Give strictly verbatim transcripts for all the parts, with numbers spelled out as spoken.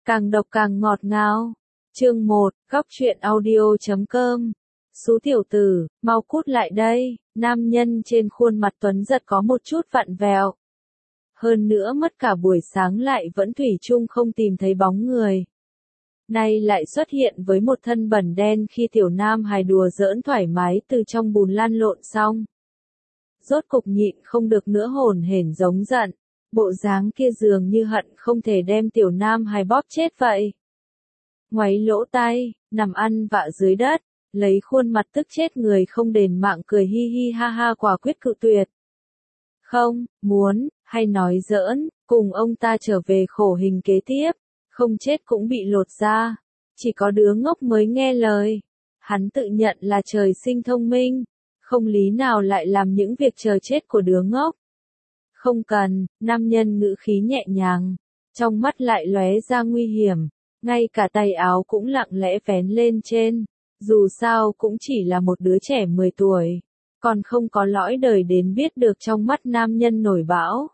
Càng độc càng ngọt ngào. Chương một, góc truyện audio chấm com. Xú tiểu tử, mau cút lại đây. Nam nhân trên khuôn mặt tuấn giật có một chút vặn vẹo. Hơn nữa mất cả buổi sáng lại vẫn thủy chung không tìm thấy bóng người. Nay lại xuất hiện với một thân bẩn đen khi tiểu nam hài đùa giỡn thoải mái từ trong bùn lăn lộn xong. Rốt cục nhịn không được nữa hồn hển giống giận. Bộ dáng kia dường như hận không thể đem tiểu nam hài bóp chết vậy. Ngoáy lỗ tai, nằm ăn vạ dưới đất, lấy khuôn mặt tức chết người không đền mạng cười hi hi ha ha quả quyết cự tuyệt. Không, muốn, hay nói giỡn, cùng ông ta trở về khổ hình kế tiếp, không chết cũng bị lột da. Chỉ có đứa ngốc mới nghe lời. Hắn tự nhận là trời sinh thông minh, không lý nào lại làm những việc chờ chết của đứa ngốc. Không cần, nam nhân ngữ khí nhẹ nhàng, trong mắt lại lóe ra nguy hiểm, ngay cả tay áo cũng lặng lẽ vén lên trên, dù sao cũng chỉ là một đứa trẻ mười tuổi, còn không có lõi đời đến biết được trong mắt nam nhân nổi bão.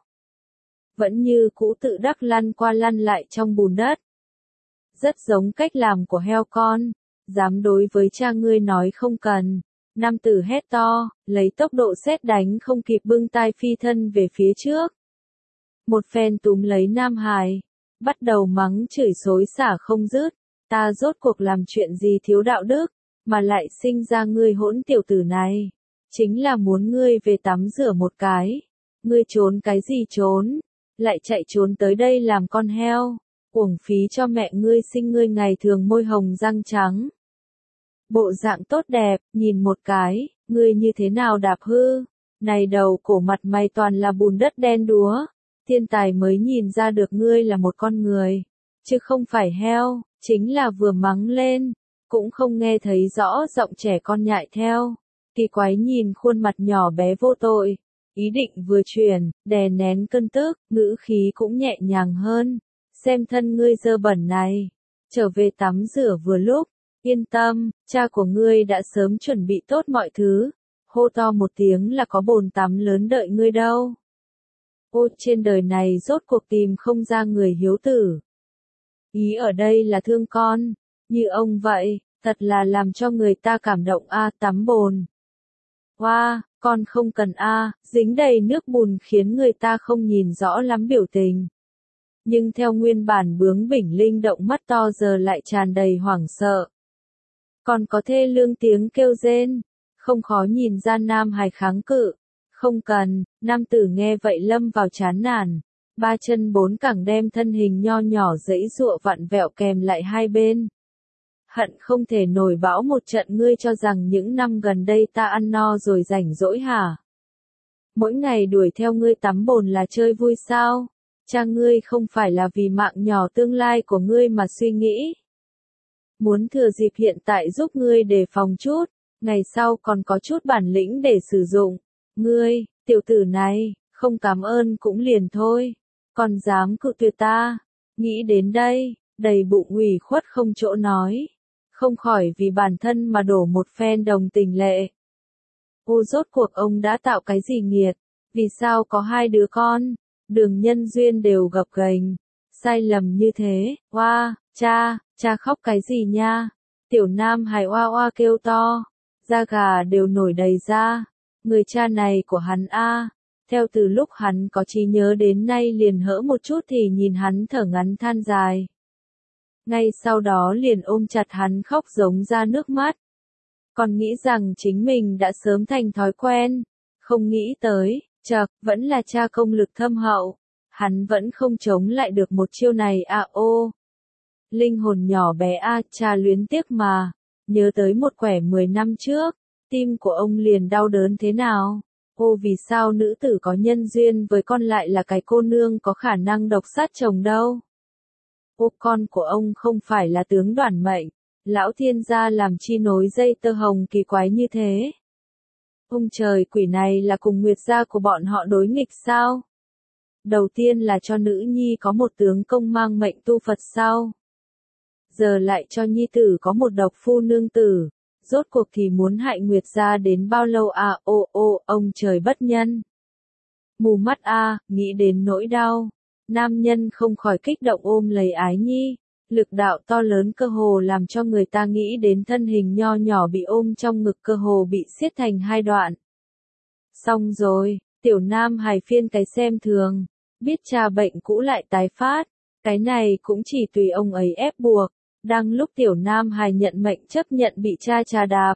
Vẫn như cũ tự đắc lăn qua lăn lại trong bùn đất. Rất giống cách làm của heo con, dám đối với cha ngươi nói không cần. Nam tử hét to, lấy tốc độ sét đánh không kịp bưng tai phi thân về phía trước. Một phen túm lấy nam hài, bắt đầu mắng chửi xối xả không dứt, ta rốt cuộc làm chuyện gì thiếu đạo đức, mà lại sinh ra ngươi hỗn tiểu tử này, chính là muốn ngươi về tắm rửa một cái, ngươi trốn cái gì trốn, lại chạy trốn tới đây làm con heo, uổng phí cho mẹ ngươi sinh ngươi ngày thường môi hồng răng trắng. Bộ dạng tốt đẹp, nhìn một cái, ngươi như thế nào đạp hư, này đầu cổ mặt mày toàn là bùn đất đen đúa, thiên tài mới nhìn ra được ngươi là một con người, chứ không phải heo, chính là vừa mắng lên, cũng không nghe thấy rõ giọng trẻ con nhại theo, kỳ quái nhìn khuôn mặt nhỏ bé vô tội, ý định vừa chuyển, đè nén cơn tức, ngữ khí cũng nhẹ nhàng hơn, xem thân ngươi dơ bẩn này, trở về tắm rửa vừa lúc. Yên tâm, cha của ngươi đã sớm chuẩn bị tốt mọi thứ, hô to một tiếng là có bồn tắm lớn đợi ngươi đâu. Ôi, trên đời này rốt cuộc tìm không ra người hiếu tử. Ý ở đây là thương con, như ông vậy, thật là làm cho người ta cảm động a à, tắm bồn. Wow, con không cần a à, dính đầy nước bùn khiến người ta không nhìn rõ lắm biểu tình. Nhưng theo nguyên bản bướng bỉnh linh động mắt to giờ lại tràn đầy hoảng sợ. Còn có thê lương tiếng kêu rên, không khó nhìn ra nam hài kháng cự, không cần, nam tử nghe vậy lâm vào chán nản, ba chân bốn cẳng đem thân hình nho nhỏ giãy giụa vặn vẹo kèm lại hai bên. Hận không thể nổi bão một trận ngươi cho rằng những năm gần đây ta ăn no rồi rảnh rỗi hả? Mỗi ngày đuổi theo ngươi tắm bồn là chơi vui sao? Cha ngươi không phải là vì mạng nhỏ tương lai của ngươi mà suy nghĩ. Muốn thừa dịp hiện tại giúp ngươi đề phòng chút, ngày sau còn có chút bản lĩnh để sử dụng. Ngươi, tiểu tử này, không cảm ơn cũng liền thôi, còn dám cự tuyệt ta. Nghĩ đến đây, đầy bụng ủy khuất không chỗ nói, không khỏi vì bản thân mà đổ một phen đồng tình lệ. Ô rốt cuộc ông đã tạo cái gì nghiệt, vì sao có hai đứa con, đường nhân duyên đều gập ghềnh, sai lầm như thế, oa, cha. Cha khóc cái gì nha? Tiểu nam hài oa oa kêu to, da gà đều nổi đầy da. Người cha này của hắn a, theo từ lúc hắn có trí nhớ đến nay liền hỡ một chút thì nhìn hắn thở ngắn than dài. Ngay sau đó liền ôm chặt hắn khóc giống ra nước mắt. Còn nghĩ rằng chính mình đã sớm thành thói quen, không nghĩ tới, chậc, vẫn là cha công lực thâm hậu, hắn vẫn không chống lại được một chiêu này à ô. Linh hồn nhỏ bé a à, cha luyến tiếc mà, nhớ tới một quẻ mười năm trước, tim của ông liền đau đớn thế nào. Ô vì sao nữ tử có nhân duyên với con lại là cái cô nương có khả năng độc sát chồng đâu. Ô con của ông không phải là tướng đoản mệnh, lão thiên gia làm chi nối dây tơ hồng kỳ quái như thế. Ông trời quỷ này là cùng nguyệt gia của bọn họ đối nghịch sao? Đầu tiên là cho nữ nhi có một tướng công mang mệnh tu Phật sao? Giờ lại cho nhi tử có một độc phu nương tử, rốt cuộc thì muốn hại Nguyệt gia đến bao lâu à ô ô ông trời bất nhân. Mù mắt a, nghĩ đến nỗi đau, nam nhân không khỏi kích động ôm lấy Ái Nhi, Lực đạo to lớn cơ hồ làm cho người ta nghĩ đến thân hình nho nhỏ bị ôm trong ngực cơ hồ bị xiết thành hai đoạn. Xong rồi, tiểu nam hài phiên cái xem thường, biết cha bệnh cũ lại tái phát, cái này cũng chỉ tùy ông ấy ép buộc, đang lúc tiểu nam hài nhận mệnh chấp nhận bị cha trà đạp.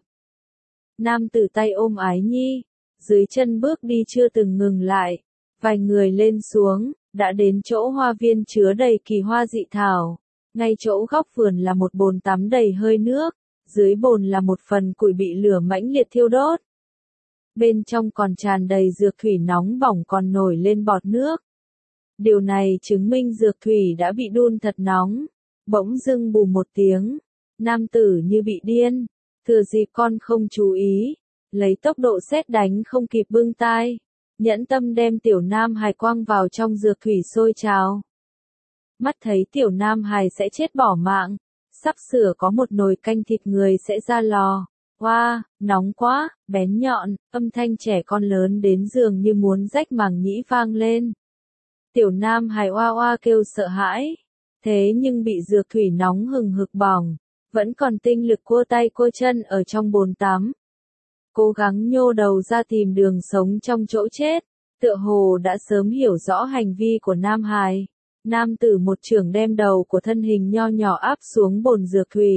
Nam tử tay ôm ái nhi, dưới chân bước đi chưa từng ngừng lại, vài người lên xuống, đã đến chỗ hoa viên chứa đầy kỳ hoa dị thảo. Ngay chỗ góc vườn là một bồn tắm đầy hơi nước, dưới bồn là một phần củi bị lửa mãnh liệt thiêu đốt. Bên trong còn tràn đầy dược thủy nóng bỏng còn nổi lên bọt nước. Điều này chứng minh dược thủy đã bị đun thật nóng. Bỗng dưng bù một tiếng, nam tử như bị điên, thừa dịp con không chú ý, lấy tốc độ sét đánh không kịp bưng tai, nhẫn tâm đem tiểu nam hài quăng vào trong dược thủy sôi trào. Mắt thấy tiểu nam hài sẽ chết bỏ mạng, sắp sửa có một nồi canh thịt người sẽ ra lò. Oa, wow, nóng quá, bén nhọn, âm thanh trẻ con lớn đến dường như muốn rách màng nhĩ vang lên. Tiểu nam hài oa oa kêu sợ hãi, thế nhưng bị dược thủy nóng hừng hực bỏng, vẫn còn tinh lực cua tay cua chân ở trong bồn tắm. Cố gắng nhô đầu ra tìm đường sống trong chỗ chết, tựa hồ đã sớm hiểu rõ hành vi của nam hài. Nam tử một chưởng đem đầu của thân hình nho nhỏ áp xuống bồn dược thủy.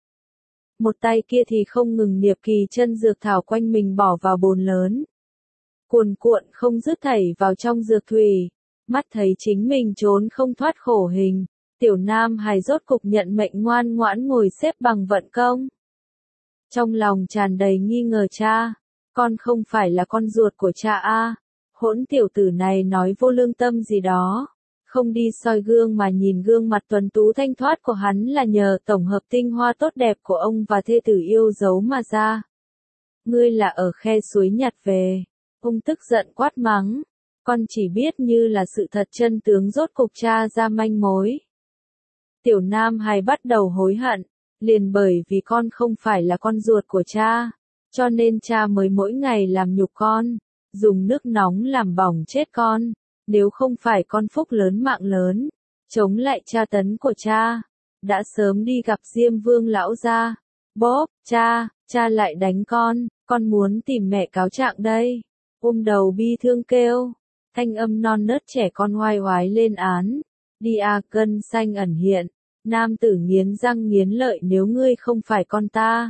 Một tay kia thì không ngừng niệp kỳ chân dược thảo quanh mình bỏ vào bồn lớn. Cuồn cuộn không dứt thảy vào trong dược thủy. Mắt thấy chính mình trốn không thoát khổ hình. Tiểu nam hài rốt cục nhận mệnh ngoan ngoãn ngồi xếp bằng vận công. Trong lòng tràn đầy nghi ngờ cha. Con không phải là con ruột của cha a? Hỗn tiểu tử này nói vô lương tâm gì đó. Không đi soi gương mà nhìn gương mặt tuấn tú thanh thoát của hắn là nhờ tổng hợp tinh hoa tốt đẹp của ông và thê tử yêu dấu mà ra. Ngươi là ở khe suối nhặt về. Ông tức giận quát mắng. Con chỉ biết như là sự thật chân tướng rốt cục tra ra manh mối. Tiểu nam hài bắt đầu hối hận, liền bởi vì con không phải là con ruột của cha, cho nên cha mới mỗi ngày làm nhục con, dùng nước nóng làm bỏng chết con. Nếu không phải con phúc lớn mạng lớn, chống lại tra tấn của cha, đã sớm đi gặp Diêm Vương lão gia. Bóp, cha, cha lại đánh con, con muốn tìm mẹ cáo trạng đây. Ôm đầu bi thương kêu, thanh âm non nớt trẻ con oai oái lên án. Đi a cân xanh ẩn hiện, nam tử nghiến răng nghiến lợi nếu ngươi không phải con ta.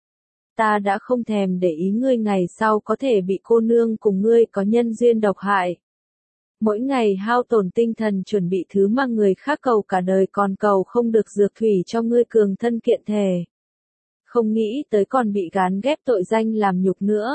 Ta đã không thèm để ý ngươi ngày sau có thể bị cô nương cùng ngươi có nhân duyên độc hại. Mỗi ngày hao tổn tinh thần chuẩn bị thứ mà người khác cầu cả đời còn cầu không được dược thủy cho ngươi cường thân kiện thể. Không nghĩ tới còn bị gán ghép tội danh làm nhục nữa.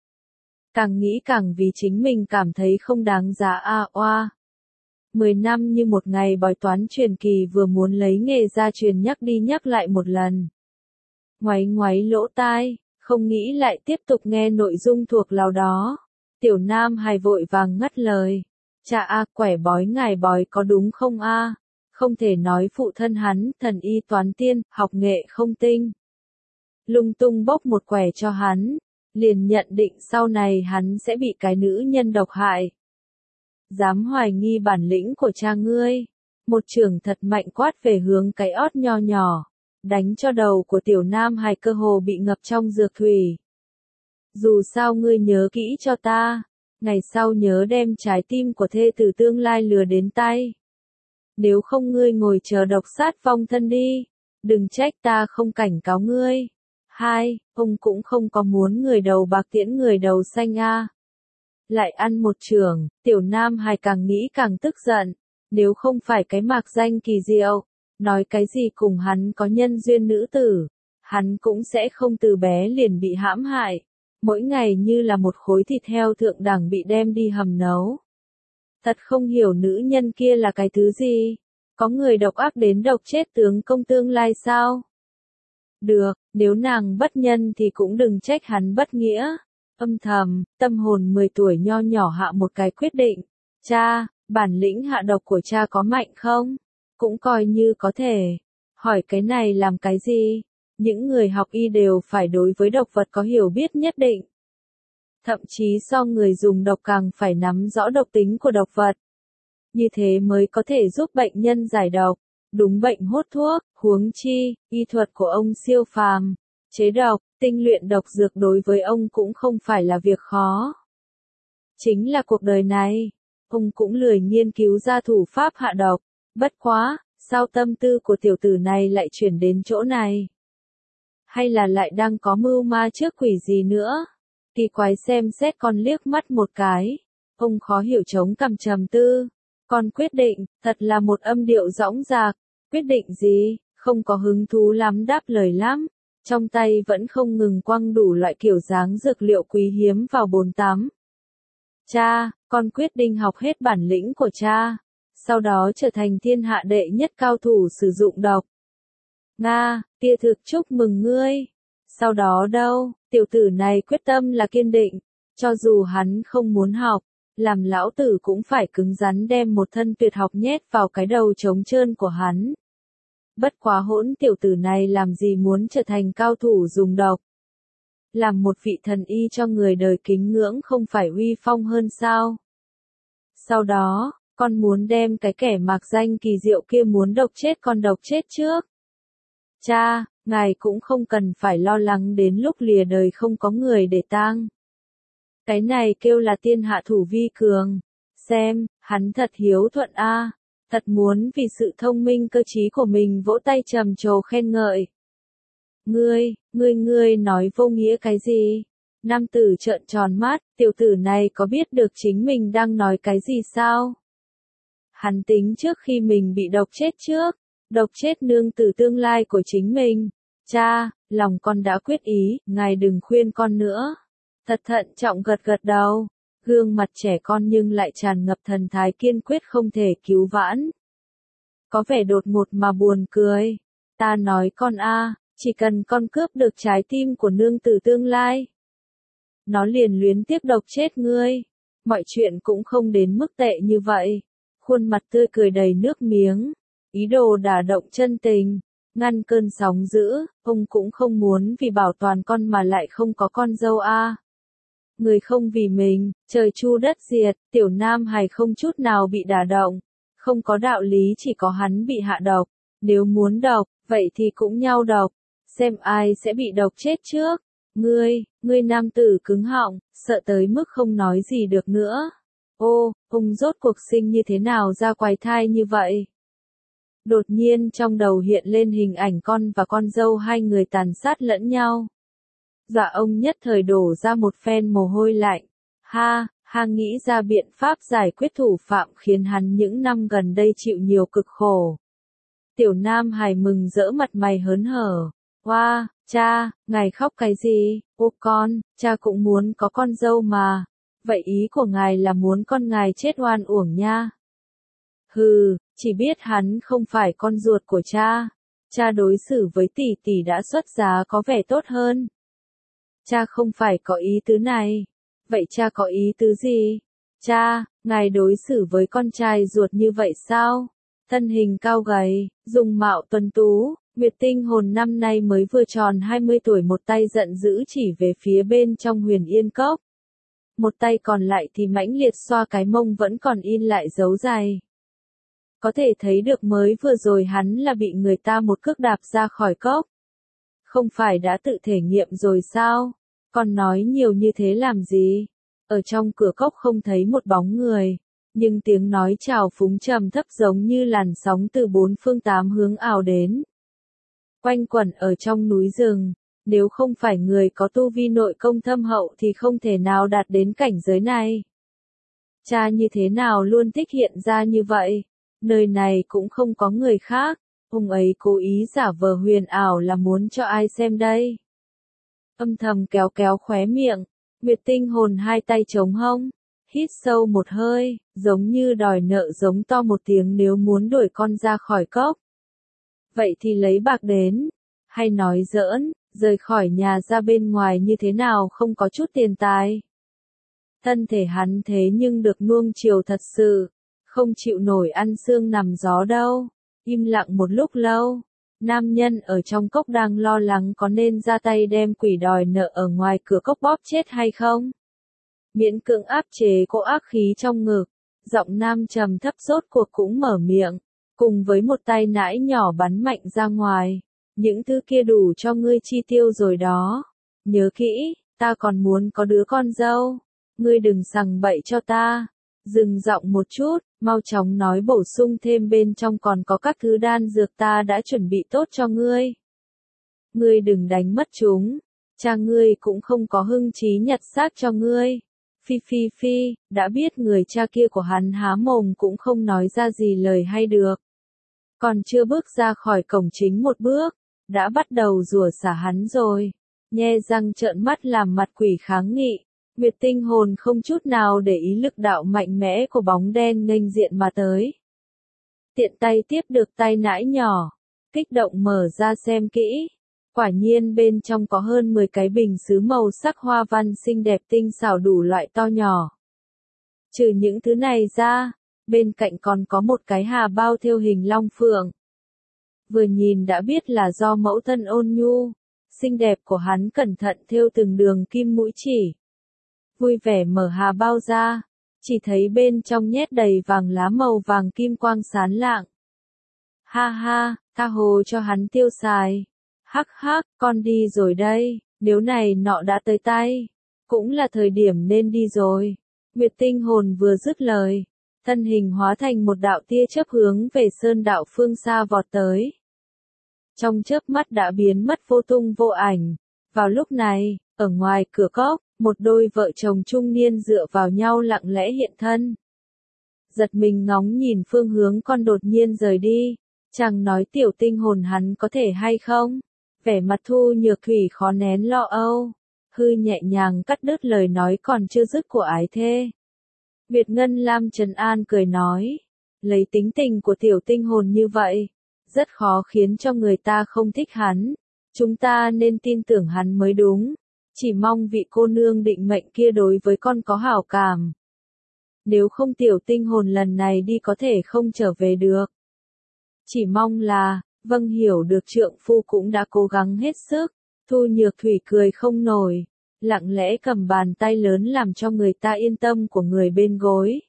Càng nghĩ càng vì chính mình cảm thấy không đáng giá a oa. Mười năm như một ngày bói toán truyền kỳ vừa muốn lấy nghề ra truyền nhắc đi nhắc lại một lần. Ngoáy ngoáy lỗ tai, không nghĩ lại tiếp tục nghe nội dung thuộc lào đó. Tiểu nam hài vội vàng ngắt lời. Cha a, quẻ bói ngài bói có đúng không a? Không thể nói phụ thân hắn, thần y toán tiên, học nghệ không tinh. Lung tung bốc một quẻ cho hắn, liền nhận định sau này hắn sẽ bị cái nữ nhân độc hại. Dám hoài nghi bản lĩnh của cha ngươi. Một chưởng thật mạnh quát về hướng cái ót nho nhỏ, đánh cho đầu của tiểu nam hài cơ hồ bị ngập trong dược thủy. Dù sao ngươi nhớ kỹ cho ta. Ngày sau nhớ đem trái tim của thê tử tương lai lừa đến tay. Nếu không ngươi ngồi chờ độc sát vong thân đi. Đừng trách ta không cảnh cáo ngươi. Hai, ông cũng không có muốn người đầu bạc tiễn người đầu xanh a. À. Lại ăn một chưởng, tiểu nam hài càng nghĩ càng tức giận. Nếu không phải cái mạc danh kỳ diệu, nói cái gì cùng hắn có nhân duyên nữ tử, hắn cũng sẽ không từ bé liền bị hãm hại. Mỗi ngày như là một khối thịt heo thượng đẳng bị đem đi hầm nấu. Thật không hiểu nữ nhân kia là cái thứ gì. Có người độc ác đến độc chết tướng công tương lai sao? Được, nếu nàng bất nhân thì cũng đừng trách hắn bất nghĩa. Âm thầm, tâm hồn mười tuổi nho nhỏ hạ một cái quyết định. Cha, bản lĩnh hạ độc của cha có mạnh không? Cũng coi như có thể. Hỏi cái này làm cái gì? Những người học y đều phải đối với độc vật có hiểu biết nhất định. Thậm chí so người dùng độc càng phải nắm rõ độc tính của độc vật. Như thế mới có thể giúp bệnh nhân giải độc. đúng bệnh hốt thuốc, huống chi, y thuật của ông siêu phàm, chế độc, tinh luyện độc dược đối với ông cũng không phải là việc khó. Chính là cuộc đời này, ông cũng lười nghiên cứu ra thủ pháp hạ độc, bất quá, sao tâm tư của tiểu tử này lại chuyển đến chỗ này? Hay là lại đang có mưu ma trước quỷ gì nữa? Kỳ quái xem xét con liếc mắt một cái, ông khó hiểu chống cằm trầm tư. Con quyết định, thật là một âm điệu dõng dạc, quyết định gì, không có hứng thú lắm đáp lời lắm, trong tay vẫn không ngừng quăng đủ loại kiểu dáng dược liệu quý hiếm vào bồn tắm. Cha, con quyết định học hết bản lĩnh của cha, sau đó trở thành thiên hạ đệ nhất cao thủ sử dụng độc. Nga, tia thực chúc mừng ngươi. Sau đó đâu, tiểu tử này quyết tâm là kiên định, cho dù hắn không muốn học, làm lão tử cũng phải cứng rắn đem một thân tuyệt học nhét vào cái đầu trống trơn của hắn. Bất quá hỗn tiểu tử này làm gì muốn trở thành cao thủ dùng độc. Làm một vị thần y cho người đời kính ngưỡng không phải uy phong hơn sao? Sau đó, con muốn đem cái kẻ mạc danh kỳ diệu kia muốn độc chết con độc chết trước. Cha, ngài cũng không cần phải lo lắng đến lúc lìa đời không có người để tang. Cái này kêu là tiên hạ thủ vi cường. Xem, hắn thật hiếu thuận a, à, thật muốn vì sự thông minh cơ trí của mình vỗ tay trầm trồ khen ngợi. Ngươi, ngươi ngươi nói vô nghĩa cái gì? Nam tử trợn tròn mắt, tiểu tử này có biết được chính mình đang nói cái gì sao? Hắn tính trước khi mình bị độc chết trước, độc chết nương tử tương lai của chính mình. Cha, lòng con đã quyết ý, ngài đừng khuyên con nữa. Thật thận trọng gật gật đầu, gương mặt trẻ con nhưng lại tràn ngập thần thái kiên quyết không thể cứu vãn. Có vẻ đột ngột mà buồn cười. Ta nói con a, chỉ cần con cướp được trái tim của nương tử tương lai, nó liền luyến tiếc độc chết ngươi. Mọi chuyện cũng không đến mức tệ như vậy. Khuôn mặt tươi cười đầy nước miếng, ý đồ đả động chân tình, ngăn cơn sóng dữ, ông cũng không muốn vì bảo toàn con mà lại không có con dâu a. Người không vì mình, trời chu đất diệt, tiểu nam hài không chút nào bị đả động, không có đạo lý chỉ có hắn bị hạ độc, nếu muốn độc, vậy thì cũng nhau độc, xem ai sẽ bị độc chết trước. Ngươi, ngươi nam tử cứng họng, sợ tới mức không nói gì được nữa. Ô, ông rốt cuộc sinh như thế nào ra quái thai như vậy? Đột nhiên trong đầu hiện lên hình ảnh con và con dâu hai người tàn sát lẫn nhau. Dạ ông nhất thời đổ ra một phen mồ hôi lạnh. Ha, ha nghĩ ra biện pháp giải quyết thủ phạm khiến hắn những năm gần đây chịu nhiều cực khổ. Tiểu nam hài mừng rỡ mặt mày hớn hở. Hoa, wow, cha, ngài khóc cái gì? Ô con, cha cũng muốn có con dâu mà. Vậy ý của ngài là muốn con ngài chết oan uổng nha. Hừ, chỉ biết hắn không phải con ruột của cha. Cha đối xử với tỷ tỷ đã xuất giá có vẻ tốt hơn. Cha không phải có ý tứ này. Vậy cha có ý tứ gì? Cha, ngài đối xử với con trai ruột như vậy sao? Thân hình cao gầy, dung mạo tuấn tú, Nguyệt Tinh Hồn năm nay mới vừa tròn hai mươi tuổi, một tay giận dữ chỉ về phía bên trong Huyền Yên Cốc. Một tay còn lại thì mãnh liệt xoa cái mông vẫn còn in lại dấu giày. Có thể thấy được mới vừa rồi hắn là bị người ta một cước đạp ra khỏi cốc. Không phải đã tự thể nghiệm rồi sao? Còn nói nhiều như thế làm gì? Ở trong cửa cốc không thấy một bóng người, nhưng tiếng nói chào phúng trầm thấp giống như làn sóng từ bốn phương tám hướng ào đến. Quanh quẩn ở trong núi rừng, nếu không phải người có tu vi nội công thâm hậu thì không thể nào đạt đến cảnh giới này. Cha như thế nào luôn thích hiện ra như vậy? Nơi này cũng không có người khác, ông ấy cố ý giả vờ huyền ảo là muốn cho ai xem đây? Âm thầm kéo kéo khóe miệng, Nguyệt Tinh Hồn hai tay chống hông, hít sâu một hơi, giống như đòi nợ giống to một tiếng nếu muốn đuổi con ra khỏi cốc. Vậy thì lấy bạc đến, hay nói giỡn, rời khỏi nhà ra bên ngoài như thế nào không có chút tiền tài. Thân thể hắn thế nhưng được nuông chiều thật sự, không chịu nổi ăn xương nằm gió đâu. Im lặng một lúc lâu, nam nhân ở trong cốc đang lo lắng có nên ra tay đem quỷ đòi nợ ở ngoài cửa cốc bóp chết hay không. Miễn cưỡng áp chế cỗ ác khí trong ngực, giọng nam trầm thấp rốt cuộc cũng mở miệng. cùng với một tay nải nhỏ bắn mạnh ra ngoài. Những thứ kia đủ cho ngươi chi tiêu rồi đó. Nhớ kỹ, ta còn muốn có đứa con dâu. Ngươi đừng sằng bậy cho ta. Dừng giọng một chút, mau chóng nói bổ sung thêm bên trong còn có các thứ đan dược ta đã chuẩn bị tốt cho ngươi. Ngươi đừng đánh mất chúng. Cha ngươi cũng không có hưng trí nhặt xác cho ngươi. Phi phi phi, đã biết người cha kia của hắn há mồm cũng không nói ra gì lời hay được. Còn chưa bước ra khỏi cổng chính một bước, đã bắt đầu rủa xả hắn rồi. Nhe răng trợn mắt làm mặt quỷ kháng nghị. Nguyệt tinh hồn không chút nào để ý lực đạo mạnh mẽ của bóng đen nghênh diện mà tới. Tiện tay tiếp được tay nải nhỏ, kích động mở ra xem kỹ. Quả nhiên bên trong có hơn mười cái bình sứ màu sắc hoa văn xinh đẹp tinh xảo đủ loại to nhỏ. Trừ những thứ này ra, bên cạnh còn có một cái hà bao thêu hình long phượng. Vừa nhìn đã biết là do mẫu thân ôn nhu, xinh đẹp của hắn cẩn thận thêu từng đường kim mũi chỉ. Vui vẻ mở hà bao ra, chỉ thấy bên trong nhét đầy vàng lá màu vàng kim quang sáng lạng. Ha ha, tha hồ cho hắn tiêu xài. Hắc hắc, con đi rồi đây, nếu này nọ đã tới tay, cũng là thời điểm nên đi rồi. Nguyệt tinh hồn vừa dứt lời, thân hình hóa thành một đạo tia chớp hướng về sơn đạo phương xa vọt tới. Trong chớp mắt đã biến mất vô tung vô ảnh. Vào lúc này, ở ngoài cửa cốc, một đôi vợ chồng trung niên dựa vào nhau lặng lẽ hiện thân. Giật mình ngóng nhìn phương hướng con đột nhiên rời đi, chàng nói tiểu tinh hồn hắn có thể hay không? Vẻ mặt Thu Nhược Thủy khó nén lo âu, hư nhẹ nhàng cắt đứt lời nói còn chưa dứt của ái thê. Việt Ngân Lam trấn an cười nói, lấy tính tình của tiểu tinh hồn như vậy, rất khó khiến cho người ta không thích hắn, chúng ta nên tin tưởng hắn mới đúng, chỉ mong vị cô nương định mệnh kia đối với con có hảo cảm. Nếu không tiểu tinh hồn lần này đi có thể không trở về được. Chỉ mong là, vâng hiểu được trượng phu cũng đã cố gắng hết sức. Thu Nhược Thủy cười không nổi, lặng lẽ cầm bàn tay lớn làm cho người ta yên tâm của người bên gối.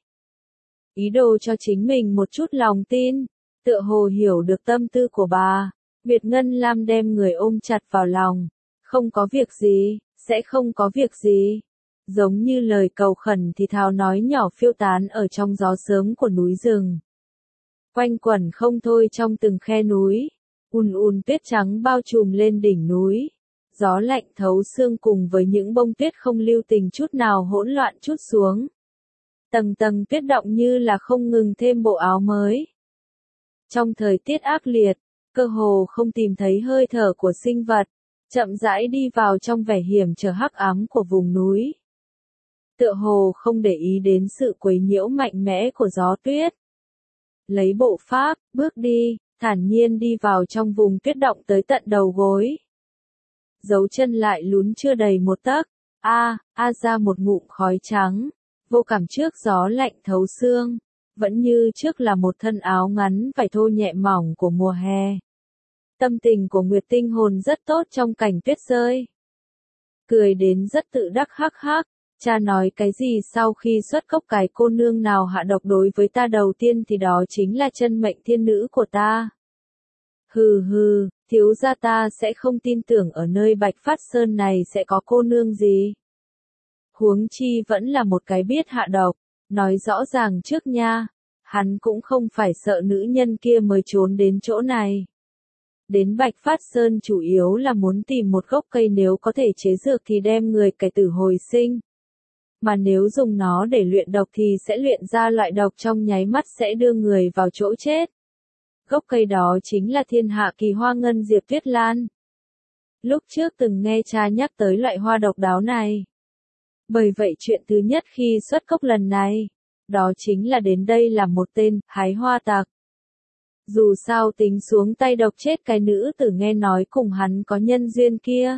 Ý đồ cho chính mình một chút lòng tin, tựa hồ hiểu được tâm tư của bà. Việt Ngân Lam đem người ôm chặt vào lòng, không có việc gì, sẽ không có việc gì. Giống như lời cầu khẩn thì thào nói nhỏ phiêu tán ở trong gió sớm của núi rừng. Quanh quẩn không thôi trong từng khe núi, ùn ùn tuyết trắng bao trùm lên đỉnh núi. Gió lạnh thấu xương cùng với những bông tuyết không lưu tình chút nào hỗn loạn chút xuống. Tầng tầng tuyết động như là không ngừng thêm bộ áo mới. Trong thời tiết ác liệt, cơ hồ không tìm thấy hơi thở của sinh vật, chậm rãi đi vào trong vẻ hiểm trở hắc ám của vùng núi. Tựa hồ không để ý đến sự quấy nhiễu mạnh mẽ của gió tuyết. Lấy bộ pháp, bước đi, thản nhiên đi vào trong vùng tuyết động tới tận đầu gối. Dấu chân lại lún chưa đầy một tấc, a, a ra một ngụm khói trắng, vô cảm trước gió lạnh thấu xương, vẫn như trước là một thân áo ngắn vải thô nhẹ mỏng của mùa hè. Tâm tình của Nguyệt tinh hồn rất tốt trong cảnh tuyết rơi. Cười đến rất tự đắc hắc hắc, cha nói cái gì sau khi xuất cốc cái cô nương nào hạ độc đối với ta đầu tiên thì đó chính là chân mệnh thiên nữ của ta. Hừ hừ, thiếu gia ta sẽ không tin tưởng ở nơi Bạch Phát Sơn này sẽ có cô nương gì. Huống chi vẫn là một cái biết hạ độc, nói rõ ràng trước nha, hắn cũng không phải sợ nữ nhân kia mới trốn đến chỗ này. Đến Bạch Phát Sơn chủ yếu là muốn tìm một gốc cây nếu có thể chế dược thì đem người cải tử hồi sinh. Mà nếu dùng nó để luyện độc thì sẽ luyện ra loại độc trong nháy mắt sẽ đưa người vào chỗ chết. Gốc cây đó chính là thiên hạ kỳ hoa ngân diệp tuyết lan. Lúc trước từng nghe cha nhắc tới loại hoa độc đáo này. Bởi vậy chuyện thứ nhất khi xuất cốc lần này, đó chính là đến đây là một tên hái hoa tặc. Dù sao tính xuống tay độc chết cái nữ tử nghe nói cùng hắn có nhân duyên kia.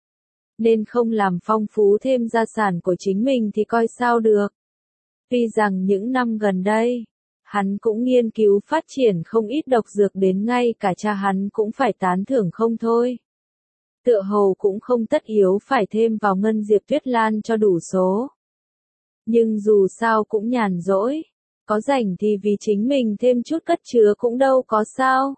Nên không làm phong phú thêm gia sản của chính mình thì coi sao được. Tuy rằng những năm gần đây, hắn cũng nghiên cứu phát triển không ít độc dược đến ngay cả cha hắn cũng phải tán thưởng không thôi. Tựa hồ cũng không tất yếu phải thêm vào ngân diệp tuyết lan cho đủ số. Nhưng dù sao cũng nhàn rỗi, Có rảnh thì vì chính mình thêm chút cất chứa cũng đâu có sao.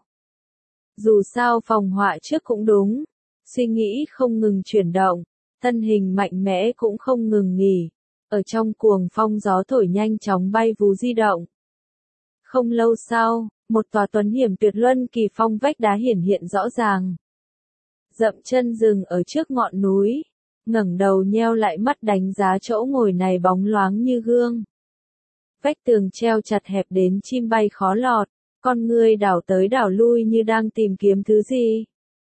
Dù sao phòng họa trước cũng đúng. Suy nghĩ không ngừng chuyển động, thân hình mạnh mẽ cũng không ngừng nghỉ. Ở trong cuồng phong gió thổi nhanh chóng bay vú di động. Không lâu sau, một tòa tuấn hiểm tuyệt luân kỳ phong vách đá hiển hiện rõ ràng. Dậm chân dừng ở trước ngọn núi, ngẩng đầu nheo lại mắt đánh giá chỗ ngồi này bóng loáng như gương. Vách tường treo chặt hẹp đến chim bay khó lọt, con người đảo tới đảo lui như đang tìm kiếm thứ gì.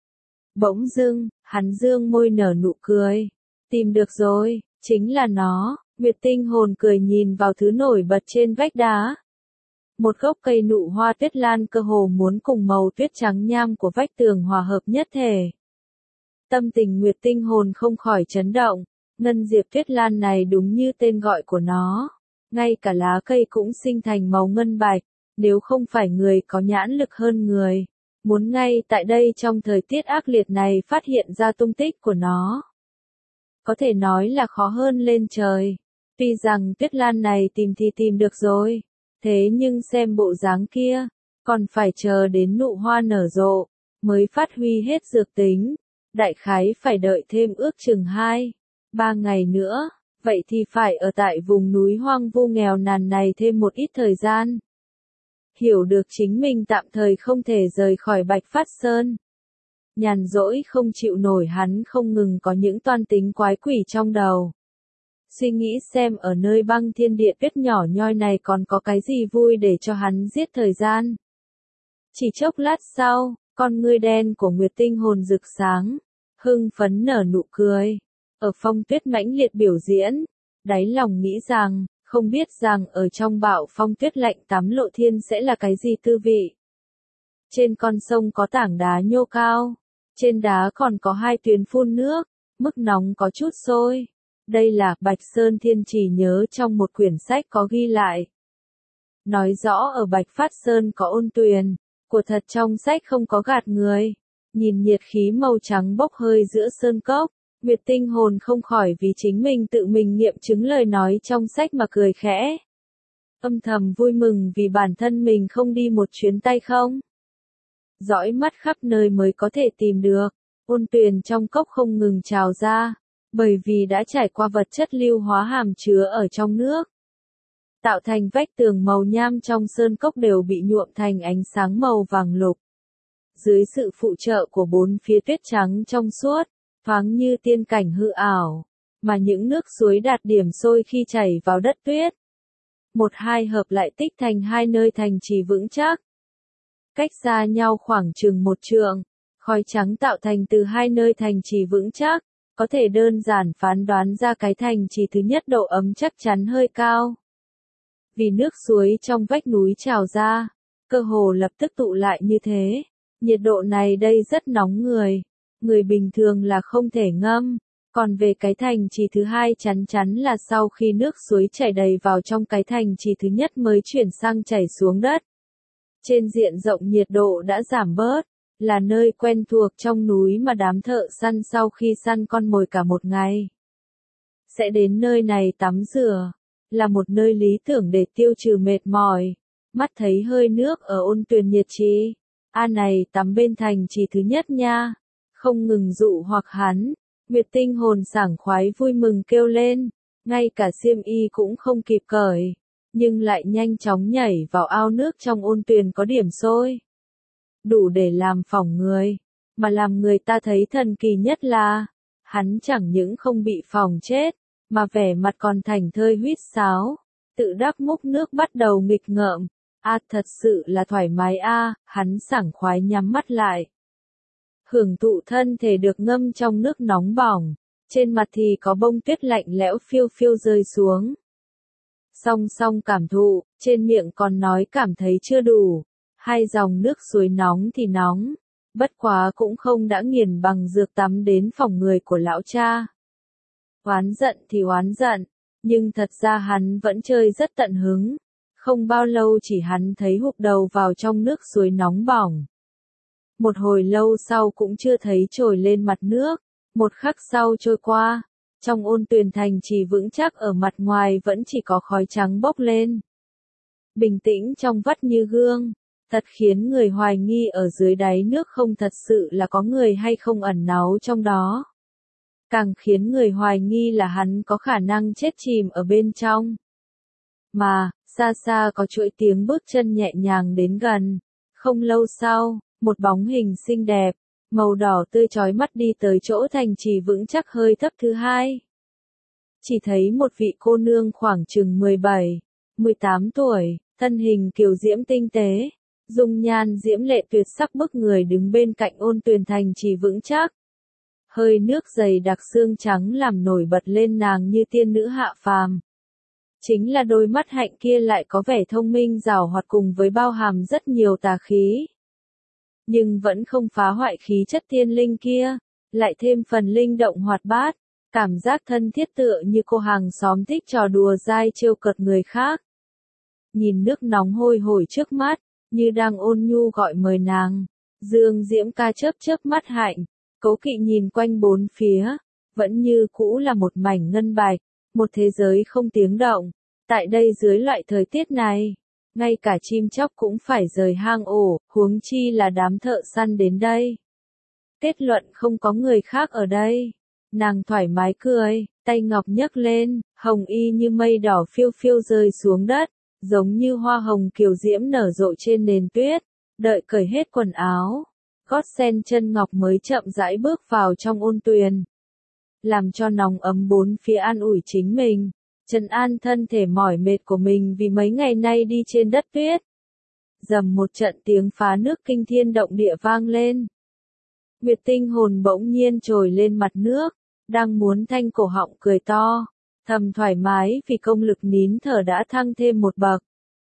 Bỗng dưng, hắn dương môi nở nụ cười. Tìm được rồi, chính là nó. Nguyệt tinh hồn cười nhìn vào thứ nổi bật trên vách đá. Một gốc cây nụ hoa tuyết lan cơ hồ muốn cùng màu tuyết trắng nham của vách tường hòa hợp nhất thể. Tâm tình Nguyệt tinh hồn không khỏi chấn động, ngân diệp tuyết lan này đúng như tên gọi của nó. Ngay cả lá cây cũng sinh thành màu ngân bạch, nếu không phải người có nhãn lực hơn người, muốn ngay tại đây trong thời tiết ác liệt này phát hiện ra tung tích của nó. Có thể nói là khó hơn lên trời. Tuy rằng tuyết lan này tìm thì tìm được rồi, thế nhưng xem bộ dáng kia, còn phải chờ đến nụ hoa nở rộ, mới phát huy hết dược tính, đại khái phải đợi thêm ước chừng hai, ba ngày nữa, vậy thì phải ở tại vùng núi hoang vu nghèo nàn này thêm một ít thời gian. Hiểu được chính mình tạm thời không thể rời khỏi Bạch Phát Sơn. Nhàn rỗi không chịu nổi hắn không ngừng có những toan tính quái quỷ trong đầu. Suy nghĩ xem ở nơi băng thiên địa tuyết nhỏ nhoi này còn có cái gì vui để cho hắn giết thời gian. Chỉ chốc lát sau, con ngươi đen của Nguyệt tinh hồn rực sáng, hưng phấn nở nụ cười. Ở phong tuyết mãnh liệt biểu diễn, đáy lòng nghĩ rằng, không biết rằng ở trong bão phong tuyết lạnh tắm lộ thiên sẽ là cái gì tư vị. Trên con sông có tảng đá nhô cao, trên đá còn có hai tuyến phun nước, mức nóng có chút sôi. Đây là Bạch Sơn Thiên Chỉ nhớ trong một quyển sách có ghi lại. Nói rõ ở Bạch Phát Sơn có ôn tuyền, của thật trong sách không có gạt người. Nhìn nhiệt khí màu trắng bốc hơi giữa sơn cốc, Nguyệt tinh hồn không khỏi vì chính mình tự mình nghiệm chứng lời nói trong sách mà cười khẽ. Âm thầm vui mừng vì bản thân mình không đi một chuyến tay không. Dõi mắt khắp nơi mới có thể tìm được, ôn tuyền trong cốc không ngừng trào ra, bởi vì đã trải qua vật chất lưu hóa hàm chứa ở trong nước. Tạo thành vách tường màu nham trong sơn cốc đều bị nhuộm thành ánh sáng màu vàng lục. Dưới sự phụ trợ của bốn phía tuyết trắng trong suốt, thoáng như tiên cảnh hư ảo, mà những nước suối đạt điểm sôi khi chảy vào đất tuyết. Một hai hợp lại tích thành hai nơi thành trì vững chắc. Cách xa nhau khoảng chừng một trượng, khói trắng tạo thành từ hai nơi thành trì vững chắc, có thể đơn giản phán đoán ra cái thành trì thứ nhất độ ấm chắc chắn hơi cao. Vì nước suối trong vách núi trào ra, cơ hồ lập tức tụ lại như thế, nhiệt độ này đây rất nóng người, người bình thường là không thể ngâm. Còn về cái thành trì thứ hai chắn chắn là sau khi nước suối chảy đầy vào trong cái thành trì thứ nhất mới chuyển sang chảy xuống đất. Trên diện rộng nhiệt độ đã giảm bớt, là nơi quen thuộc trong núi mà đám thợ săn sau khi săn con mồi cả một ngày sẽ đến nơi này tắm rửa, là một nơi lý tưởng để tiêu trừ mệt mỏi. Mắt thấy hơi nước ở ôn tuyền nhiệt trì, a này tắm bên thành trì thứ nhất nha, không ngừng dụ hoặc hắn. Nguyệt tinh hồn sảng khoái vui mừng kêu lên, ngay cả xiêm y cũng không kịp cởi, nhưng lại nhanh chóng nhảy vào ao nước trong ôn tuyền có điểm sôi. Đủ để làm phỏng người, mà làm người ta thấy thần kỳ nhất là, hắn chẳng những không bị phỏng chết, mà vẻ mặt còn thành thơi huýt sáo, tự đắc múc nước bắt đầu nghịch ngợm. A thật sự là thoải mái a, hắn sảng khoái nhắm mắt lại. Hưởng thụ thân thể được ngâm trong nước nóng bỏng, trên mặt thì có bông tuyết lạnh lẽo phiêu phiêu rơi xuống. Song song cảm thụ, trên miệng còn nói cảm thấy chưa đủ, hai dòng nước suối nóng thì nóng, bất quá cũng không đã nghiền bằng dược tắm đến phòng người của lão cha. Oán giận thì oán giận, nhưng thật ra hắn vẫn chơi rất tận hứng, không bao lâu chỉ hắn thấy hụp đầu vào trong nước suối nóng bỏng. Một hồi lâu sau cũng chưa thấy trồi lên mặt nước, một khắc sau trôi qua, trong ôn tuyền thành trì vững chắc ở mặt ngoài vẫn chỉ có khói trắng bốc lên. bình tĩnh trong vắt như gương, thật khiến người hoài nghi ở dưới đáy nước không thật sự là có người hay không ẩn náu trong đó. Càng khiến người hoài nghi là hắn có khả năng chết chìm ở bên trong. Mà, xa xa có chuỗi tiếng bước chân nhẹ nhàng đến gần. Không lâu sau, một bóng hình xinh đẹp, màu đỏ tươi chói mắt đi tới chỗ thành trì vững chắc hơi thấp thứ hai. Chỉ thấy một vị cô nương khoảng chừng mười bảy, mười tám tuổi, thân hình kiều diễm tinh tế, dung nhan diễm lệ tuyệt sắc bức người đứng bên cạnh ôn tuyền thành trì vững chắc. Hơi nước dày đặc xương trắng làm nổi bật lên nàng như tiên nữ hạ phàm. Chính là đôi mắt hạnh kia lại có vẻ thông minh giàu hoạt cùng với bao hàm rất nhiều tà khí. Nhưng vẫn không phá hoại khí chất thiên linh kia, lại thêm phần linh động hoạt bát, cảm giác thân thiết tựa như cô hàng xóm thích trò đùa dai trêu cợt người khác. Nhìn nước nóng hôi hổi trước mắt, như đang ôn nhu gọi mời nàng, Dương Diễm ca chớp chớp mắt hạnh, cố kỵ nhìn quanh bốn phía, vẫn như cũ là một mảnh ngân bạch, một thế giới không tiếng động. Tại đây dưới loại thời tiết này, ngay cả chim chóc cũng phải rời hang ổ, huống chi là đám thợ săn đến đây. Kết luận không có người khác ở đây. Nàng thoải mái cười, tay ngọc nhấc lên, hồng y như mây đỏ phiêu phiêu rơi xuống đất, giống như hoa hồng kiều diễm nở rộ trên nền tuyết, đợi cởi hết quần áo. Gót sen chân ngọc mới chậm rãi bước vào trong ôn tuyền. Làm cho nóng ấm bốn phía an ủi chính mình, trấn an thân thể mỏi mệt của mình vì mấy ngày nay đi trên đất tuyết. Dầm một trận tiếng phá nước kinh thiên động địa vang lên. Nguyệt Tinh hồn bỗng nhiên trồi lên mặt nước, đang muốn thanh cổ họng cười to, thầm thoải mái vì công lực nín thở đã thăng thêm một bậc.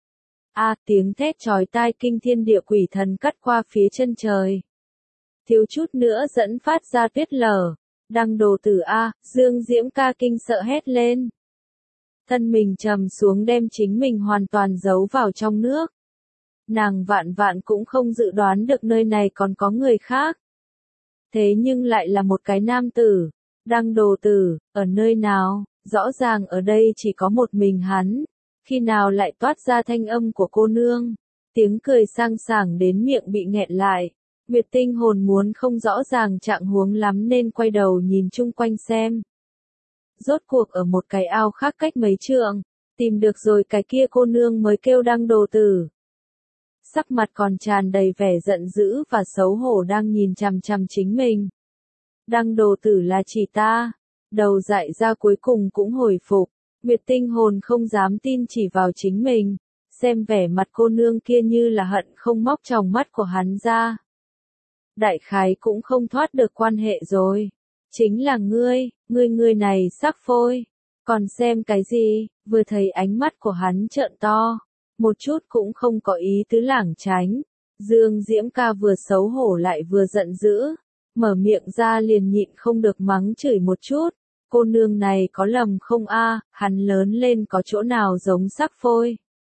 A à, tiếng thét chói tai kinh thiên địa quỷ thần cắt qua phía chân trời. Thiếu chút nữa dẫn phát ra tuyết lở, đăng đồ tử A, Dương Diễm ca kinh sợ hét lên. Thân mình trầm xuống đem chính mình hoàn toàn giấu vào trong nước. Nàng vạn vạn cũng không dự đoán được nơi này còn có người khác. Thế nhưng lại là một cái nam tử, đăng đồ tử, ở nơi nào, rõ ràng ở đây chỉ có một mình hắn, khi nào lại toát ra thanh âm của cô nương, tiếng cười sang sảng đến miệng bị nghẹn lại. Nguyệt Tinh hồn muốn không rõ ràng trạng huống lắm nên quay đầu nhìn chung quanh xem. Rốt cuộc ở một cái ao khác cách mấy trượng, tìm được rồi cái kia cô nương mới kêu đăng đồ tử. Sắc mặt còn tràn đầy vẻ giận dữ và xấu hổ đang nhìn chằm chằm chính mình. Đăng đồ tử là chỉ ta, đầu dại ra cuối cùng cũng hồi phục, Nguyệt Tinh hồn không dám tin chỉ vào chính mình, xem vẻ mặt cô nương kia như là hận không móc tròng mắt của hắn ra. Đại khái cũng không thoát được quan hệ rồi. Chính là ngươi, ngươi ngươi này sắc phôi. Còn xem cái gì, vừa thấy ánh mắt của hắn trợn to. Một chút cũng không có ý tứ lảng tránh. Dương Diễm ca vừa xấu hổ lại vừa giận dữ. Mở miệng ra liền nhịn không được mắng chửi một chút. Cô nương này có lầm không a? Hắn lớn lên có chỗ nào giống sắc phôi.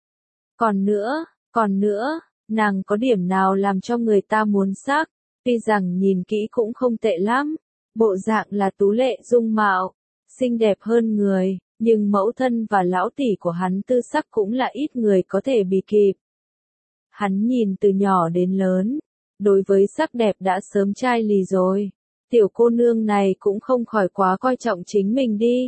Còn nữa, còn nữa, nàng có điểm nào làm cho người ta muốn sắc. Tuy rằng nhìn kỹ cũng không tệ lắm, bộ dạng là tú lệ dung mạo, xinh đẹp hơn người, nhưng mẫu thân và lão tỷ của hắn tư sắc cũng là ít người có thể bì kịp. Hắn nhìn từ nhỏ đến lớn, đối với sắc đẹp đã sớm chai lì rồi, tiểu cô nương này cũng không khỏi quá coi trọng chính mình đi.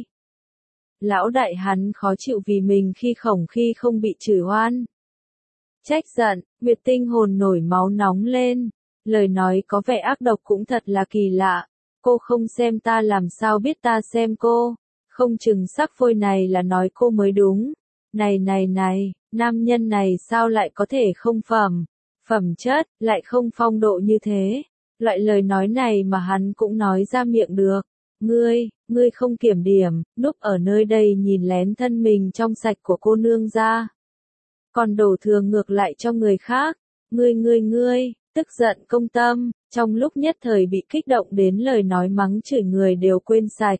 Lão đại hắn khó chịu vì mình khi khổng khi không bị chửi oan. Trách giận, Nguyệt Tinh hồn nổi máu nóng lên. Lời nói có vẻ ác độc cũng thật là kỳ lạ. Cô không xem ta làm sao biết ta xem cô. Không chừng sắc phôi này là nói cô mới đúng. Này này này, nam nhân này sao lại có thể không phẩm, phẩm chất, lại không phong độ như thế. Loại lời nói này mà hắn cũng nói ra miệng được. Ngươi, ngươi không kiểm điểm, núp ở nơi đây nhìn lén thân mình trong sạch của cô nương ra. Còn đổ thừa ngược lại cho người khác. Ngươi ngươi ngươi. Tức giận công tâm, trong lúc nhất thời bị kích động đến lời nói mắng chửi người đều quên sạch.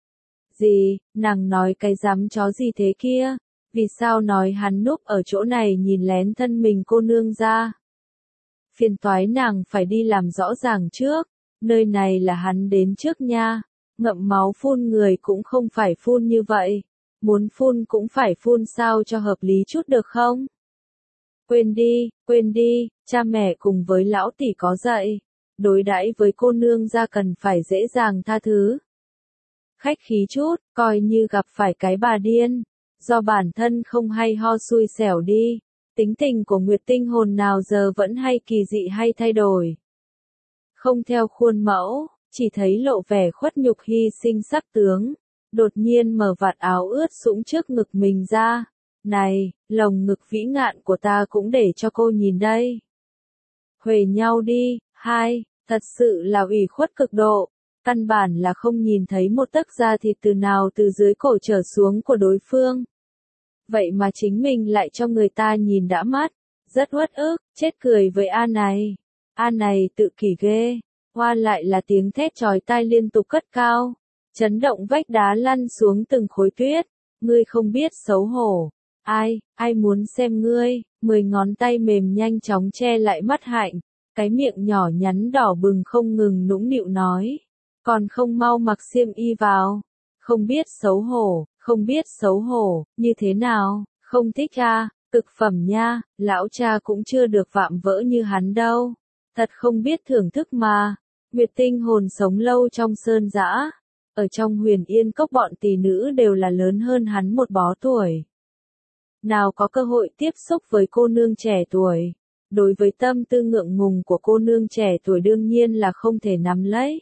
Gì, nàng nói cái dám chó gì thế kia, vì sao nói hắn núp ở chỗ này nhìn lén thân mình cô nương ra. Phiền toái nàng phải đi làm rõ ràng trước, nơi này là hắn đến trước nha, ngậm máu phun người cũng không phải phun như vậy, muốn phun cũng phải phun sao cho hợp lý chút được không? Quên đi, quên đi, cha mẹ cùng với lão tỷ có dạy, đối đãi với cô nương gia cần phải dễ dàng tha thứ. Khách khí chút, coi như gặp phải cái bà điên, do bản thân không hay ho xui xẻo đi. Tính tình của Nguyệt Tinh Hồn nào giờ vẫn hay kỳ dị hay thay đổi. Không theo khuôn mẫu, chỉ thấy lộ vẻ khuất nhục hy sinh sắc tướng. Đột nhiên mở vạt áo ướt sũng trước ngực mình ra. Này, lồng ngực vĩ ngạn của ta cũng để cho cô nhìn đây. Huề nhau đi, hai, thật sự là ủy khuất cực độ. Căn bản là không nhìn thấy một tấc da thịt từ nào từ dưới cổ trở xuống của đối phương. Vậy mà chính mình lại cho người ta nhìn đã mắt. Rất uất ức, chết cười với A này. A này tự kỷ ghê. Hoa lại là tiếng thét chói tai liên tục cất cao. Chấn động vách đá lăn xuống từng khối tuyết. Ngươi không biết xấu hổ. Ai, ai muốn xem ngươi. Mười ngón tay mềm nhanh chóng che lại mắt Hạnh. Cái miệng nhỏ nhắn đỏ bừng không ngừng nũng nịu nói. Còn không mau mặc xiêm y vào. Không biết xấu hổ, không biết xấu hổ, như thế nào, không thích à, cực phẩm nha, lão cha cũng chưa được vạm vỡ như hắn đâu. Thật không biết thưởng thức mà. Nguyệt Tinh Hồn sống lâu trong sơn dã. Ở trong Huyền Yên Cốc bọn tỷ nữ đều là lớn hơn hắn một bó tuổi. Nào có cơ hội tiếp xúc với cô nương trẻ tuổi. Đối với tâm tư ngượng ngùng của cô nương trẻ tuổi đương nhiên là không thể nắm lấy.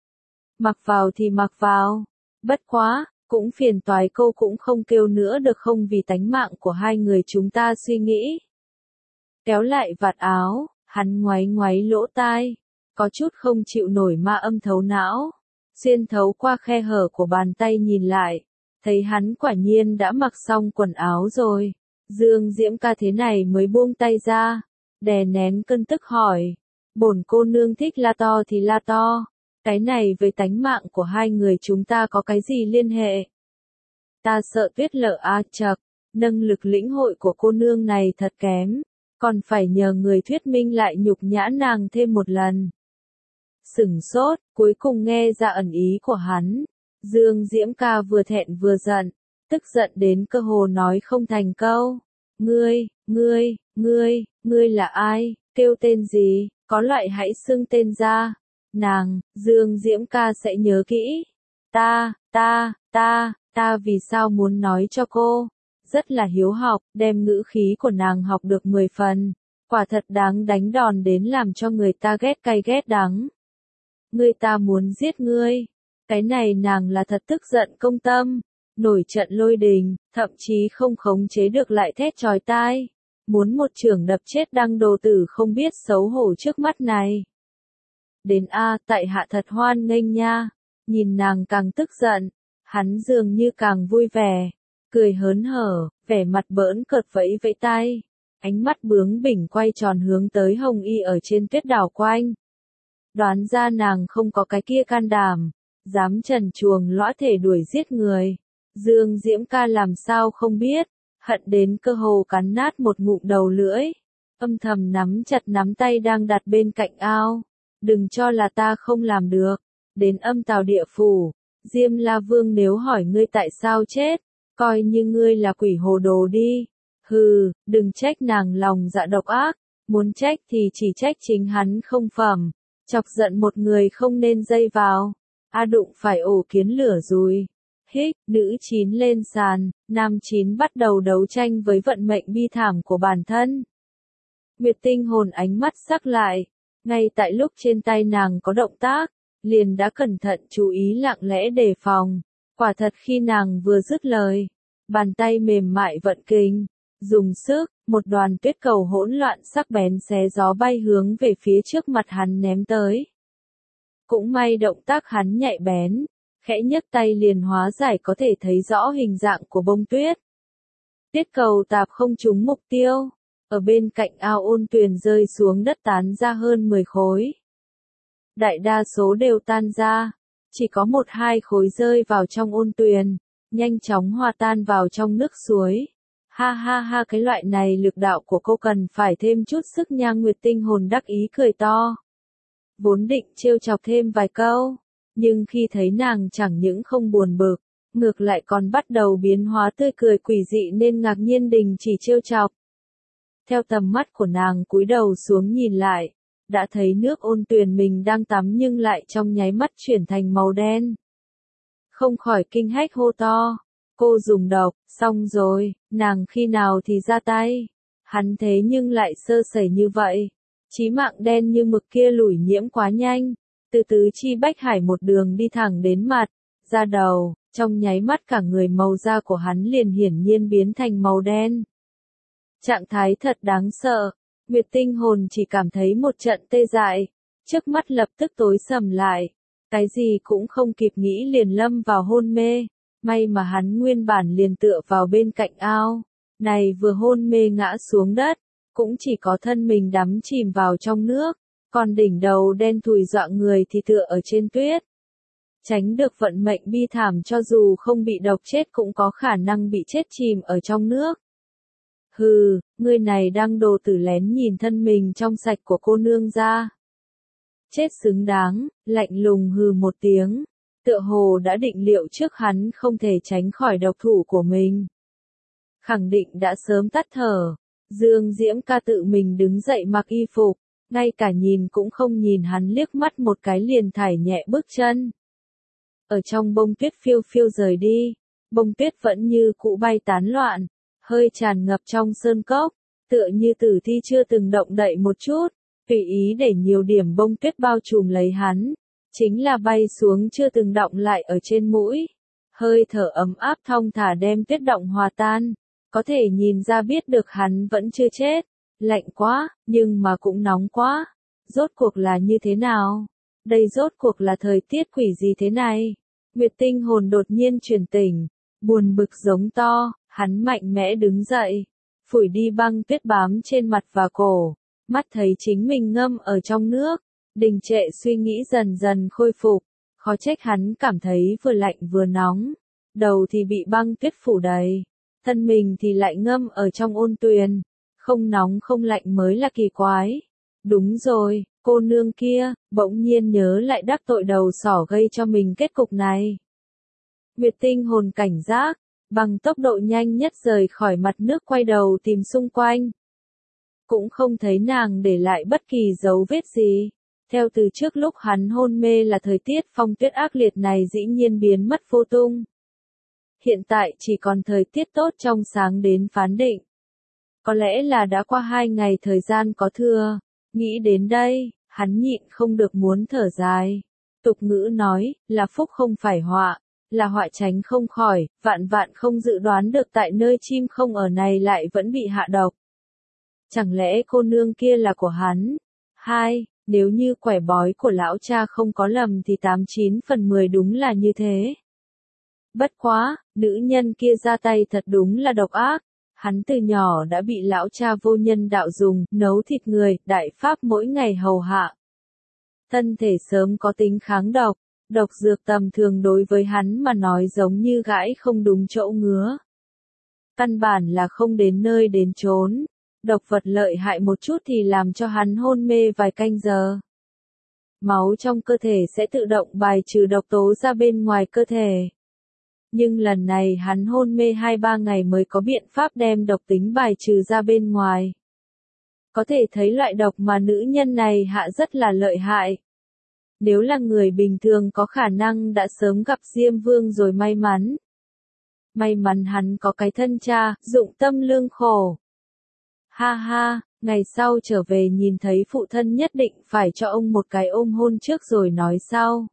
Mặc vào thì mặc vào. Bất quá, cũng phiền toái cô cũng không kêu nữa được không vì tánh mạng của hai người chúng ta suy nghĩ. Kéo lại vạt áo, hắn ngoáy ngoáy lỗ tai. Có chút không chịu nổi ma âm thấu não. Xuyên thấu qua khe hở của bàn tay nhìn lại. Thấy hắn quả nhiên đã mặc xong quần áo rồi. Dương Diễm ca thế này mới buông tay ra. Đè nén cơn tức hỏi. Bổn cô nương thích la to thì la to. Cái này với tánh mạng của hai người chúng ta có cái gì liên hệ? Ta sợ Tuyết Lở a chậc, nâng lực lĩnh hội của cô nương này thật kém, còn phải nhờ người thuyết minh lại nhục nhã nàng thêm một lần. Sửng sốt, cuối cùng nghe ra ẩn ý của hắn. Dương Diễm ca vừa thẹn vừa giận, tức giận đến cơ hồ nói không thành câu. Ngươi, ngươi, ngươi, ngươi là ai, kêu tên gì, có loại hãy xưng tên ra. Nàng, Dương Diễm ca sẽ nhớ kỹ. Ta, ta, ta, ta vì sao muốn nói cho cô. Rất là hiếu học, đem ngữ khí của nàng học được mười phần. Quả thật đáng đánh đòn đến làm cho người ta ghét cay ghét đắng. Người ta muốn giết ngươi. Cái này nàng là thật tức giận công tâm. Nổi trận lôi đình, thậm chí không khống chế được lại thét chói tai. Muốn một chưởng đập chết đăng đồ tử không biết xấu hổ trước mắt này. Đến a, tại hạ thật hoan nghênh nha. Nhìn nàng càng tức giận, hắn dường như càng vui vẻ, cười hớn hở, vẻ mặt bỡn cợt vẫy vẫy tay, ánh mắt bướng bỉnh quay tròn hướng tới Hồng Y ở trên tuyết đảo quanh. Đoán ra nàng không có cái kia can đảm, dám trần truồng lõa thể đuổi giết người. Dương Diễm ca làm sao không biết, hận đến cơ hồ cắn nát một ngụm đầu lưỡi, âm thầm nắm chặt nắm tay đang đặt bên cạnh ao. Đừng cho là ta không làm được. Đến âm tào địa phủ, Diêm La Vương nếu hỏi ngươi tại sao chết, coi như ngươi là quỷ hồ đồ đi. Hừ, đừng trách nàng lòng dạ độc ác, muốn trách thì chỉ trách chính hắn không phẩm. Chọc giận một người không nên dây vào. A đụng phải ổ kiến lửa rồi. Hích, nữ chín lên sàn, nam chín bắt đầu đấu tranh với vận mệnh bi thảm của bản thân. Nguyệt Tinh Hồn ánh mắt sắc lại. Ngay tại lúc trên tay nàng có động tác, liền đã cẩn thận chú ý lặng lẽ đề phòng. Quả thật khi nàng vừa dứt lời, bàn tay mềm mại vận kinh, dùng sức, một đoàn tuyết cầu hỗn loạn sắc bén xé gió bay hướng về phía trước mặt hắn ném tới. Cũng may động tác hắn nhạy bén, khẽ nhấc tay liền hóa giải có thể thấy rõ hình dạng của bông tuyết. Tuyết cầu tạp không trúng mục tiêu. Ở bên cạnh ao ôn tuyền rơi xuống đất tán ra hơn mười khối. Đại đa số đều tan ra, chỉ có một hai khối rơi vào trong ôn tuyền, nhanh chóng hòa tan vào trong nước suối. Ha ha ha, cái loại này lực đạo của cô cần phải thêm chút sức nha. Nguyệt Tinh Hồn đắc ý cười to. Vốn định trêu chọc thêm vài câu, nhưng khi thấy nàng chẳng những không buồn bực, ngược lại còn bắt đầu biến hóa tươi cười quỷ dị nên ngạc nhiên đình chỉ trêu chọc. Theo tầm mắt của nàng cúi đầu xuống nhìn lại, đã thấy nước ôn tuyền mình đang tắm nhưng lại trong nháy mắt chuyển thành màu đen. Không khỏi kinh hách hô to, cô dùng độc, xong rồi, nàng khi nào thì ra tay. Hắn thế nhưng lại sơ sẩy như vậy. Chí mạng đen như mực kia lủi nhiễm quá nhanh, từ tứ chi bách hải một đường đi thẳng đến mặt, da đầu, trong nháy mắt cả người màu da của hắn liền hiển nhiên biến thành màu đen. Trạng thái thật đáng sợ, Nguyệt Tinh Hồn chỉ cảm thấy một trận tê dại, trước mắt lập tức tối sầm lại, cái gì cũng không kịp nghĩ liền lâm vào hôn mê, may mà hắn nguyên bản liền tựa vào bên cạnh ao, này vừa hôn mê ngã xuống đất, cũng chỉ có thân mình đắm chìm vào trong nước, còn đỉnh đầu đen thùi dọa người thì tựa ở trên tuyết. Tránh được vận mệnh bi thảm cho dù không bị độc chết cũng có khả năng bị chết chìm ở trong nước. Hừ, ngươi này đang đồ tử lén nhìn thân mình trong sạch của cô nương ra. Chết xứng đáng, lạnh lùng hừ một tiếng, tựa hồ đã định liệu trước hắn không thể tránh khỏi độc thủ của mình. Khẳng định đã sớm tắt thở, Dương Diễm ca tự mình đứng dậy mặc y phục, ngay cả nhìn cũng không nhìn hắn liếc mắt một cái liền thải nhẹ bước chân. Ở trong bông tuyết phiêu phiêu rời đi, bông tuyết vẫn như cũ bay tán loạn, hơi tràn ngập trong sơn cốc, tựa như tử thi chưa từng động đậy một chút, tùy ý để nhiều điểm bông tuyết bao trùm lấy hắn, chính là bay xuống chưa từng động lại ở trên mũi. Hơi thở ấm áp thong thả đem tuyết động hòa tan, có thể nhìn ra biết được hắn vẫn chưa chết, lạnh quá, nhưng mà cũng nóng quá, rốt cuộc là như thế nào? Đây rốt cuộc là thời tiết quỷ gì thế này? Nguyệt Tinh Hồn đột nhiên truyền tỉnh, buồn bực giống to, hắn mạnh mẽ đứng dậy, phủi đi băng tuyết bám trên mặt và cổ, mắt thấy chính mình ngâm ở trong nước, đình trệ suy nghĩ dần dần khôi phục, khó trách hắn cảm thấy vừa lạnh vừa nóng, đầu thì bị băng tuyết phủ đầy, thân mình thì lại ngâm ở trong ôn tuyền, không nóng không lạnh mới là kỳ quái. Đúng rồi, cô nương kia, bỗng nhiên nhớ lại đắc tội đầu sỏ gây cho mình kết cục này. Nguyệt Tinh Hồn cảnh giác, bằng tốc độ nhanh nhất rời khỏi mặt nước quay đầu tìm xung quanh. Cũng không thấy nàng để lại bất kỳ dấu vết gì. Theo từ trước lúc hắn hôn mê là thời tiết phong tuyết ác liệt này dĩ nhiên biến mất vô tung. Hiện tại chỉ còn thời tiết tốt trong sáng đến phán định. Có lẽ là đã qua hai ngày thời gian có thừa. Nghĩ đến đây, hắn nhịn không được muốn thở dài. Tục ngữ nói, là phúc không phải họa, là họa tránh không khỏi, vạn vạn không dự đoán được tại nơi chim không ở này lại vẫn bị hạ độc. Chẳng lẽ cô nương kia là của hắn? Hai, nếu như quẻ bói của lão cha không có lầm thì tám chín phần mười đúng là như thế. Bất quá, nữ nhân kia ra tay thật đúng là độc ác. Hắn từ nhỏ đã bị lão cha vô nhân đạo dùng, nấu thịt người, đại pháp mỗi ngày hầu hạ. Thân thể sớm có tính kháng độc, độc dược tầm thường đối với hắn mà nói giống như gãi không đúng chỗ ngứa. Căn bản là không đến nơi đến chốn, độc vật lợi hại một chút thì làm cho hắn hôn mê vài canh giờ. Máu trong cơ thể sẽ tự động bài trừ độc tố ra bên ngoài cơ thể. Nhưng lần này hắn hôn mê hai ba ngày mới có biện pháp đem độc tính bài trừ ra bên ngoài. Có thể thấy loại độc mà nữ nhân này hạ rất là lợi hại. Nếu là người bình thường có khả năng đã sớm gặp Diêm Vương rồi may mắn. May mắn hắn có cái thân cha, dụng tâm lương khổ. Ha ha, ngày sau trở về nhìn thấy phụ thân nhất định phải cho ông một cái ôm hôn trước rồi nói sau.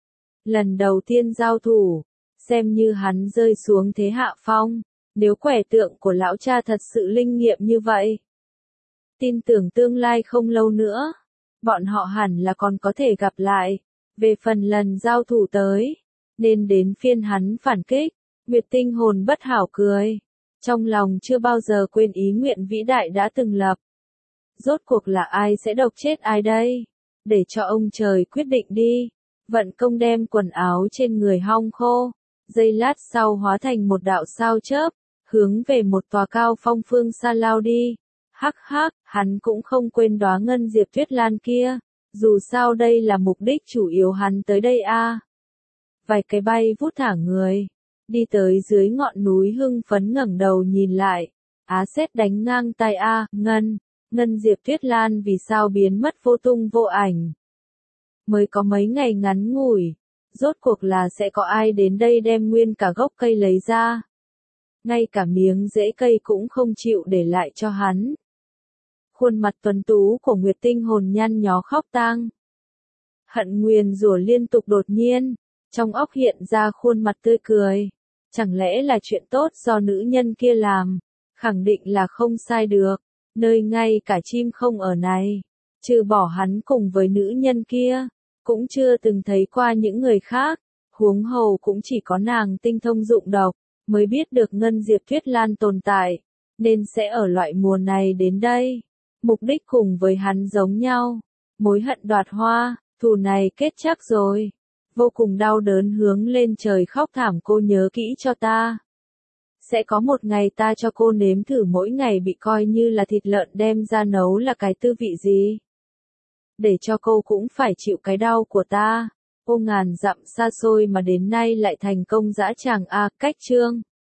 Lần đầu tiên giao thủ, xem như hắn rơi xuống thế hạ phong, nếu quẻ tượng của lão cha thật sự linh nghiệm như vậy. Tin tưởng tương lai không lâu nữa, bọn họ hẳn là còn có thể gặp lại, về phần lần giao thủ tới, nên đến phiên hắn phản kích, Nguyệt Tinh Hồn bất hảo cười, trong lòng chưa bao giờ quên ý nguyện vĩ đại đã từng lập. Rốt cuộc là ai sẽ độc chết ai đây? Để cho ông trời quyết định đi, vận công đem quần áo trên người hong khô. Giây lát sau hóa thành một đạo sao chớp, hướng về một tòa cao phong phương xa lao đi. Hắc hắc, hắn cũng không quên đóa ngân diệp tuyết lan kia, dù sao đây là mục đích chủ yếu hắn tới đây a. À. Vài cái bay vút thả người, đi tới dưới ngọn núi hưng phấn ngẩng đầu nhìn lại, Á sét đánh ngang tai a, Ngân, Ngân Diệp Tuyết Lan vì sao biến mất vô tung vô ảnh. Mới có mấy ngày ngắn ngủi, rốt cuộc là sẽ có ai đến đây đem nguyên cả gốc cây lấy ra. Ngay cả miếng rễ cây cũng không chịu để lại cho hắn. Khuôn mặt tuấn tú của Nguyệt Tinh hồn nhăn nhó khóc tang. Hận nguyền rủa liên tục đột nhiên, trong óc hiện ra khuôn mặt tươi cười. Chẳng lẽ là chuyện tốt do nữ nhân kia làm, khẳng định là không sai được, nơi ngay cả chim không ở này, trừ bỏ hắn cùng với nữ nhân kia, cũng chưa từng thấy qua những người khác, huống hồ cũng chỉ có nàng tinh thông dụng độc, mới biết được Ngân Diệp Tuyết Lan tồn tại, nên sẽ ở loại mùa này đến đây. Mục đích cùng với hắn giống nhau, mối hận đoạt hoa, thù này kết chắc rồi. Vô cùng đau đớn hướng lên trời khóc thảm, cô nhớ kỹ cho ta. Sẽ có một ngày ta cho cô nếm thử mỗi ngày bị coi như là thịt lợn đem ra nấu là cái tư vị gì. Để cho cô cũng phải chịu cái đau của ta. Ô ngàn dặm xa xôi mà đến nay lại thành công dã tràng a, cách chương.